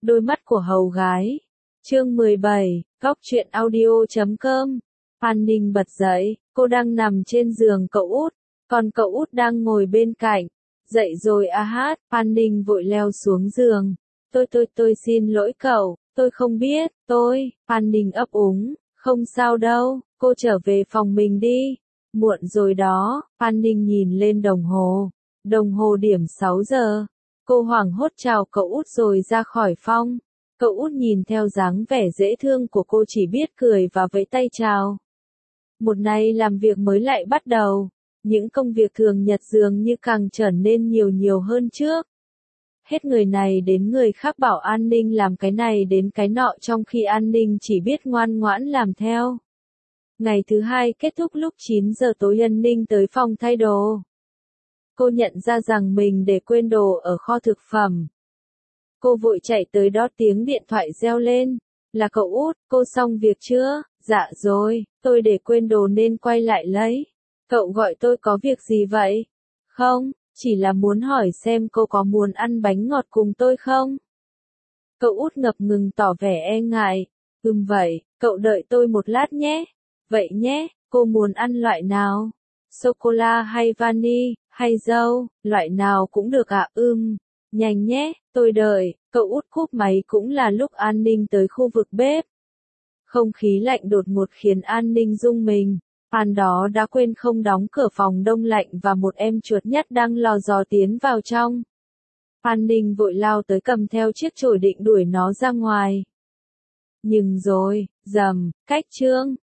Đôi mắt của hầu gái. Chương 17, góc truyện audio.com. An Ninh bật dậy, cô đang nằm trên giường cậu út, còn cậu út đang ngồi bên cạnh. Dậy rồi à hát, An Ninh vội leo xuống giường. Tôi xin lỗi cậu, tôi không biết, An Ninh ấp úng, không sao đâu, cô trở về phòng mình đi. Muộn rồi đó, An Ninh nhìn lên đồng hồ điểm 6 giờ. Cô hoảng hốt chào cậu út rồi ra khỏi phòng. Cậu út nhìn theo dáng vẻ dễ thương của cô chỉ biết cười và vẫy tay chào. Một ngày làm việc mới lại bắt đầu. Những công việc thường nhật dường như càng trở nên nhiều hơn trước. Hết người này đến người khác bảo An Ninh làm cái này đến cái nọ trong khi An Ninh chỉ biết ngoan ngoãn làm theo. Ngày thứ hai kết thúc lúc 9 giờ tối. An Ninh tới phòng thay đồ. Cô nhận ra rằng mình để quên đồ ở kho thực phẩm. Cô vội chạy tới đó, tiếng điện thoại reo lên. Là cậu út, cô xong việc chưa? Dạ rồi, tôi để quên đồ nên quay lại lấy. Cậu gọi tôi có việc gì vậy? Không, chỉ là muốn hỏi xem cô có muốn ăn bánh ngọt cùng tôi không? Cậu út ngập ngừng tỏ vẻ e ngại. Vậy, cậu đợi tôi một lát nhé. Vậy nhé, cô muốn ăn loại nào? Sô-cô-la hay vani, hay dâu, loại nào cũng được ạ. Nhanh nhé, tôi đợi. Cậu út cúp máy. Cũng là lúc An Ninh tới khu vực bếp. Không khí lạnh đột ngột khiến An Ninh rung mình. An đó đã quên không đóng cửa phòng đông lạnh và một em chuột nhắt đang lò dò tiến vào trong. An Ninh vội lao tới cầm theo chiếc chổi định đuổi nó ra ngoài. Nhưng rồi, cách chương.